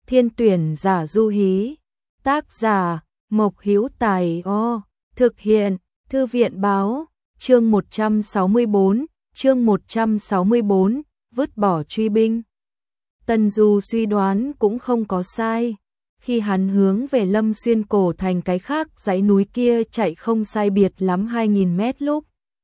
Thiên tuyển giả du hí. Tác giả, Mộc Hữu Tài O. Thực hiện, Thư viện báo. Chương 164, vứt bỏ truy binh. Tần Du suy đoán cũng không có sai. Khi hắn hướng về Lâm Xuyên cổ thành cái khác dãy núi kia chạy không sai biệt lắm 2.000 mét lúc.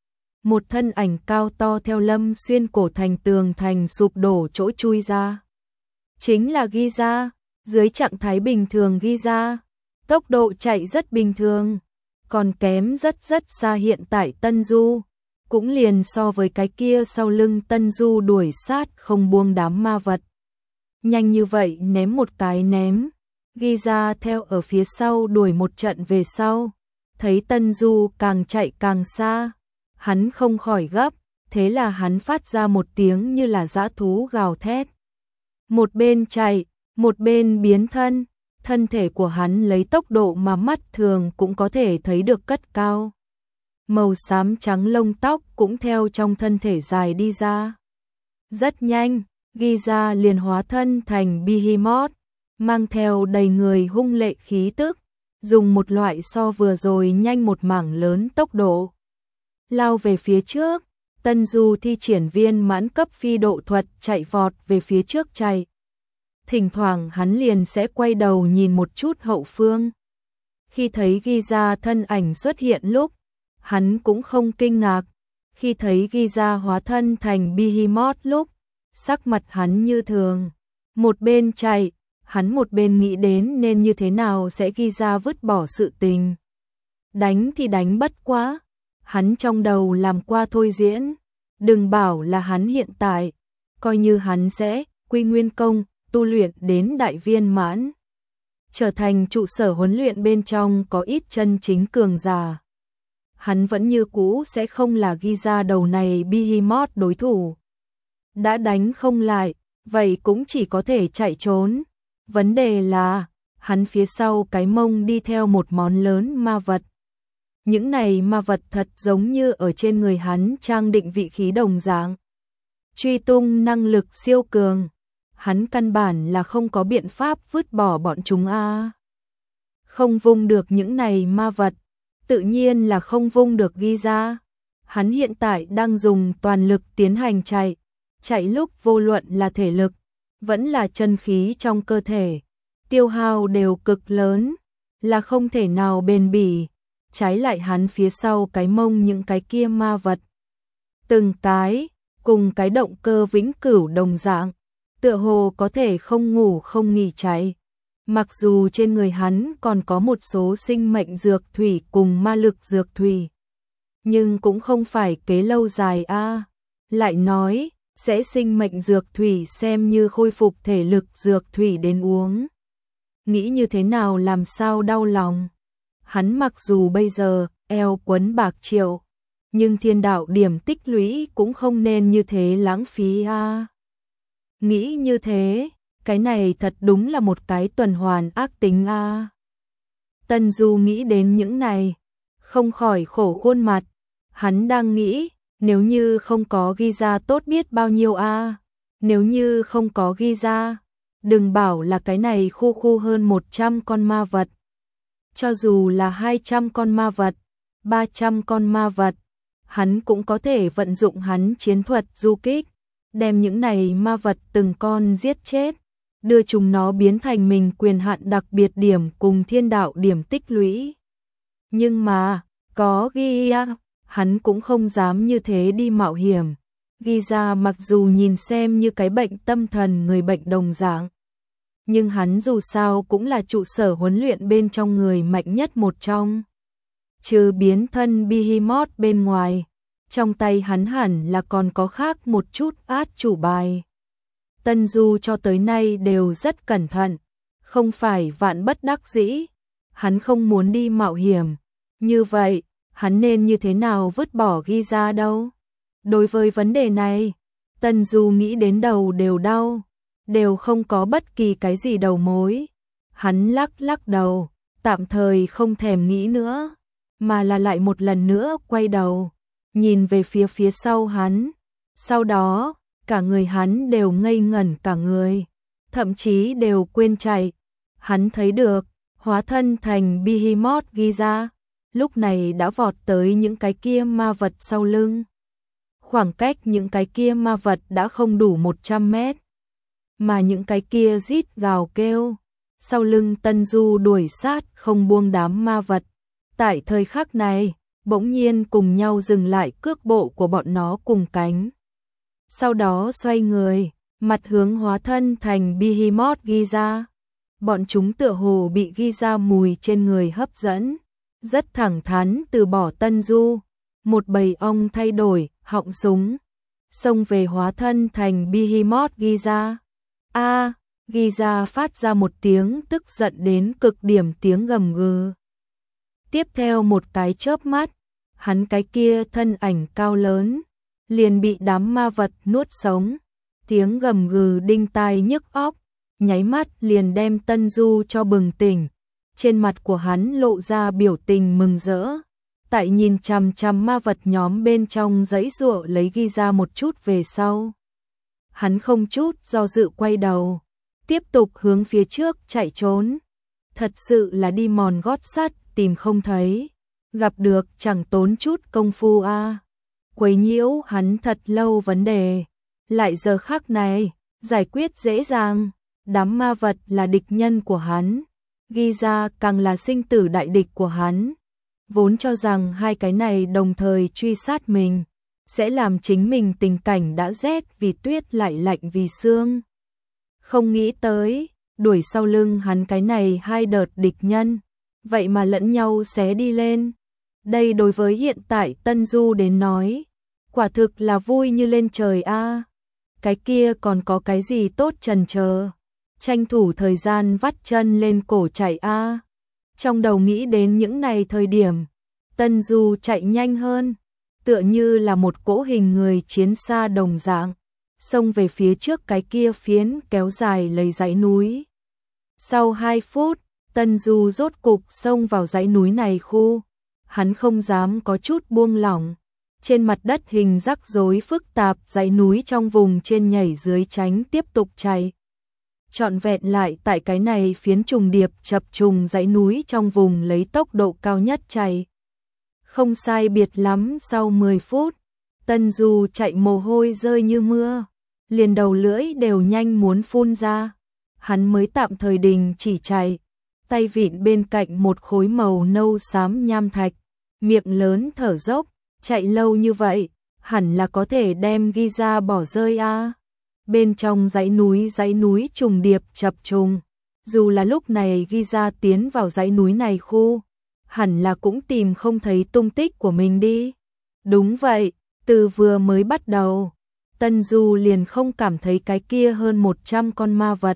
Một thân ảnh cao to theo Lâm Xuyên cổ thành tường thành sụp đổ chỗ chui ra. Chính là Ghi Ra, dưới trạng thái bình thường Ghi Ra. Tốc độ chạy rất bình thường, còn kém rất xa hiện tại Tân Du. Cũng liền so với cái kia sau lưng Tân Du đuổi sát không buông đám ma vật. Nhanh như vậy ném một cái ném. Ghi Ra theo ở phía sau đuổi một trận về sau. Thấy Tân Du càng chạy càng xa. Hắn không khỏi gấp, thế là hắn phát ra một tiếng như là dã thú gào thét. Một bên chạy, một bên biến thân. Thân thể của hắn lấy tốc độ mà mắt thường cũng có thể thấy được cất cao. Màu xám trắng lông tóc cũng theo trong thân thể dài đi ra. Rất nhanh, Ghi Ra liền hóa thân thành Behemoth, mang theo đầy người hung lệ khí tức, dùng một loại so vừa rồi nhanh một mảng lớn tốc độ. Lao về phía trước, Tân Du thi triển viên mãn cấp phi độ thuật chạy vọt về phía trước chạy. Thỉnh thoảng hắn liền sẽ quay đầu nhìn một chút hậu phương. Khi thấy Ghi Ra thân ảnh xuất hiện lúc, hắn cũng không kinh ngạc. Khi thấy Ghi Ra hóa thân thành Behemoth lúc, sắc mặt hắn như thường. Một bên chạy, hắn một bên nghĩ đến nên như thế nào sẽ Ghi Ra vứt bỏ sự tình. Đánh thì đánh bất quá. Hắn trong đầu làm qua thôi diễn. Đừng bảo là hắn hiện tại, coi như hắn sẽ quy nguyên công, tu luyện đến đại viên mãn, trở thành trụ sở huấn luyện bên trong có ít chân chính cường giả. Hắn vẫn như cũ sẽ không là Ghi Ra đầu này Behemoth đối thủ. Đã đánh không lại, vậy cũng chỉ có thể chạy trốn. Vấn đề là, hắn phía sau cái mông đi theo một món lớn ma vật. Những này ma vật thật giống như ở trên người hắn trang định vị khí đồng dạng. Truy tung năng lực siêu cường. Hắn căn bản là không có biện pháp vứt bỏ bọn chúng a. Không vung được những này ma vật, tự nhiên là không vung được Ghi Ra. Hắn hiện tại đang dùng toàn lực tiến hành chạy, chạy lúc vô luận là thể lực, vẫn là chân khí trong cơ thể, tiêu hao đều cực lớn, là không thể nào bền bỉ. Trái lại hắn phía sau cái mông những cái kia ma vật, từng cái cùng cái động cơ vĩnh cửu đồng dạng, tựa hồ có thể không ngủ không nghỉ chạy. Mặc dù trên người hắn còn có một số sinh mệnh dược thủy cùng ma lực dược thủy, nhưng cũng không phải kế lâu dài a. Lại nói, sẽ sinh mệnh dược thủy xem như khôi phục thể lực dược thủy đến uống. Nghĩ như thế nào làm sao đau lòng. Hắn mặc dù bây giờ eo quấn bạc triệu, nhưng thiên đạo điểm tích lũy cũng không nên như thế lãng phí a. Nghĩ như thế, cái này thật đúng là một cái tuần hoàn ác tính a. Tân Du nghĩ đến những này, không khỏi khổ khuôn mặt. Hắn đang nghĩ, nếu như không có Ghi Ra tốt biết bao nhiêu a. Nếu như không có Ghi Ra, đừng bảo là cái này khu hơn 100 con ma vật. Cho dù là 200 con ma vật, 300 con ma vật, hắn cũng có thể vận dụng hắn chiến thuật du kích, đem những này ma vật từng con giết chết, đưa chúng nó biến thành mình quyền hạn đặc biệt điểm cùng thiên đạo điểm tích lũy. Nhưng mà, có Ghi Ra, hắn cũng không dám như thế đi mạo hiểm. Ghi Ra mặc dù nhìn xem như cái bệnh tâm thần người bệnh đồng dạng, nhưng hắn dù sao cũng là trụ sở huấn luyện bên trong người mạnh nhất một trong. Trừ biến thân Behemoth bên ngoài, trong tay hắn hẳn là còn có khác một chút át chủ bài. Tân Du cho tới nay đều rất cẩn thận, không phải vạn bất đắc dĩ, hắn không muốn đi mạo hiểm. Như vậy, hắn nên như thế nào vứt bỏ Ghi Ra đâu? Đối với vấn đề này, Tân Du nghĩ đến đầu đều đau, đều không có bất kỳ cái gì đầu mối. Hắn lắc đầu, tạm thời không thèm nghĩ nữa, mà là lại một lần nữa quay đầu, nhìn về phía sau hắn. Sau đó, cả người hắn đều ngây ngẩn cả người. thậm chí đều quên chạy. Hắn thấy được, hóa thân thành Behemoth Giza, lúc này đã vọt tới những cái kia ma vật sau lưng. Khoảng cách những cái kia ma vật đã không đủ 100 mét. Mà những cái kia rít gào kêu, sau lưng Tân Du đuổi sát không buông đám ma vật. Tại thời khắc này, bỗng nhiên cùng nhau dừng lại cước bộ của bọn nó cùng cánh. Sau đó xoay người, mặt hướng hóa thân thành Behemoth Giza. Bọn chúng tựa hồ bị Giza mùi trên người hấp dẫn, rất thẳng thắn từ bỏ Tân Du. Một bầy ong thay đổi, họng súng, xông về hóa thân thành Behemoth Giza. Giza phát ra một tiếng tức giận đến cực điểm tiếng gầm gừ. Tiếp theo một cái chớp mắt, hắn cái kia thân ảnh cao lớn, liền bị đám ma vật nuốt sống. Tiếng gầm gừ đinh tai nhức óc, nháy mắt liền đem Tân Du cho bừng tỉnh. Trên mặt của hắn lộ ra biểu tình mừng rỡ. Tại nhìn chằm chằm ma vật nhóm bên trong giãy giụa lấy Giza một chút về sau. Hắn không chút do dự quay đầu, tiếp tục hướng phía trước chạy trốn. Thật sự là đi mòn gót sắt tìm không thấy, gặp được chẳng tốn chút công phu a. Quấy nhiễu hắn thật lâu vấn đề, lại giờ khắc này, giải quyết dễ dàng. Đám ma vật là địch nhân của hắn, Giza càng là sinh tử đại địch của hắn. Vốn cho rằng hai cái này đồng thời truy sát mình, sẽ làm chính mình tình cảnh đã rét vì tuyết lại lạnh vì sương. Không nghĩ tới, đuổi sau lưng hắn cái này hai đợt địch nhân, vậy mà lẫn nhau xé đi lên. Đây đối với hiện tại Tân Du đến nói, quả thực là vui như lên trời a. Cái kia còn có cái gì tốt chần chờ, tranh thủ thời gian vắt chân lên cổ chạy a. Trong đầu nghĩ đến những này thời điểm, Tân Du chạy nhanh hơn, tựa như là một cỗ hình người chiến xa đồng dạng, xông về phía trước cái kia phiến kéo dài lấy dãy núi. Sau 2 phút, Tân Du rốt cục xông vào dãy núi này khu, hắn không dám có chút buông lỏng. Trên mặt đất hình rắc rối phức tạp dãy núi trong vùng trên nhảy dưới tránh tiếp tục chạy. Trọn vẹn lại tại cái này phiến trùng điệp chập trùng dãy núi trong vùng lấy tốc độ cao nhất chạy. Không sai biệt lắm sau 10 phút, Tân Du chạy mồ hôi rơi như mưa, liền đầu lưỡi đều nhanh muốn phun ra. Hắn mới tạm thời đình chỉ chạy, tay vịn bên cạnh một khối màu nâu xám nham thạch, miệng lớn thở dốc, chạy lâu như vậy, hẳn là có thể đem Giza bỏ rơi a. Bên trong dãy núi trùng điệp chập trùng, dù là lúc này Giza tiến vào dãy núi này khu, hẳn là cũng tìm không thấy tung tích của mình đi. Đúng vậy, từ vừa mới bắt đầu, Tân Du liền không cảm thấy cái kia hơn 100 con ma vật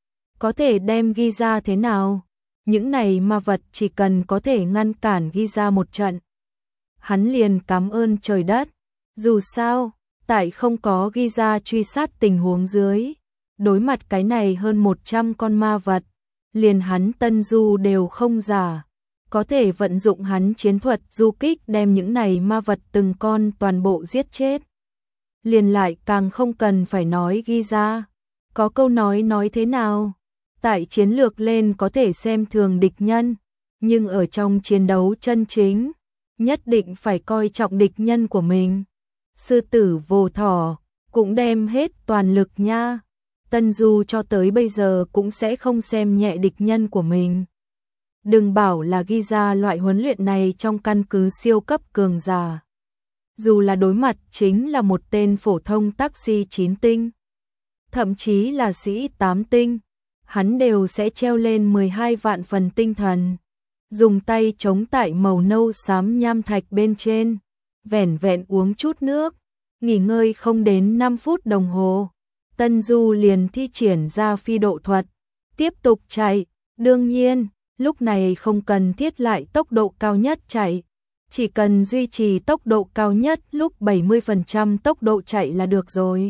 có thể đem Giza thế nào. Những này ma vật chỉ cần có thể ngăn cản Giza một trận, hắn liền cảm ơn trời đất. Dù sao, tại không có Giza truy sát tình huống dưới, đối mặt cái này hơn 100 con ma vật, liền hắn Tân Du đều không giả, có thể vận dụng hắn chiến thuật du kích đem những này ma vật từng con toàn bộ giết chết. Liền lại càng không cần phải nói Giza. Có câu nói thế nào? Tại chiến lược lên có thể xem thường địch nhân, nhưng ở trong chiến đấu chân chính, nhất định phải coi trọng địch nhân của mình. Sư tử vô thỏ, cũng đem hết toàn lực nha. Tân Du cho tới bây giờ cũng sẽ không xem nhẹ địch nhân của mình. Đừng bảo là Giza loại huấn luyện này trong căn cứ siêu cấp cường giả. Dù là đối mặt chính là một tên phổ thông taxi 9 tinh, thậm chí là sĩ 8 tinh, hắn đều sẽ treo lên 12 vạn phần tinh thần, dùng tay chống tại màu nâu xám nham thạch bên trên, vẻn vẹn uống chút nước, nghỉ ngơi không đến 5 phút đồng hồ, Tân Du liền thi triển ra phi độ thuật, tiếp tục chạy. Đương nhiên, lúc này không cần thiết lại tốc độ cao nhất chạy, chỉ cần duy trì tốc độ cao nhất lúc 70% tốc độ chạy là được rồi.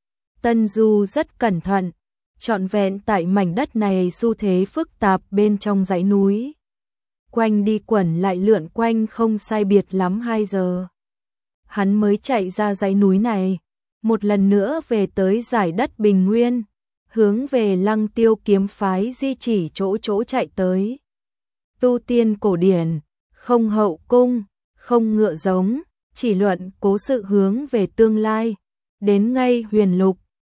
Tân Du rất cẩn thận, trọn vẹn tại mảnh đất này xu thế phức tạp bên trong dãy núi. Quanh đi quẩn lại lượn quanh không sai biệt lắm 2 giờ. Hắn mới chạy ra dãy núi này, một lần nữa về tới giải đất bình nguyên. hướng về Lăng Tiêu kiếm phái di chỉ chỗ chỗ chạy tới. Tu tiên cổ điển, không hậu cung, không ngựa giống, chỉ luận cố sự hướng về tương lai. Đến ngay Huyền Lục,